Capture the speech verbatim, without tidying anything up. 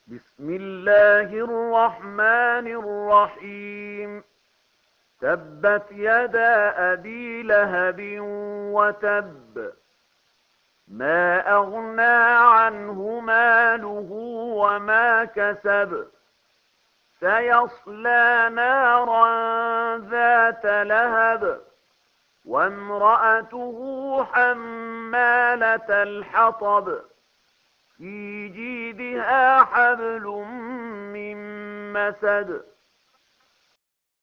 بسم الله الرحمن الرحيم. تبت يدا أبي لهب وتب، ما أغنى عنه ماله وما كسب، سيصلى نارا ذات لهب، وامرأته حمالة الحطب، في جيدها حبل من مسد.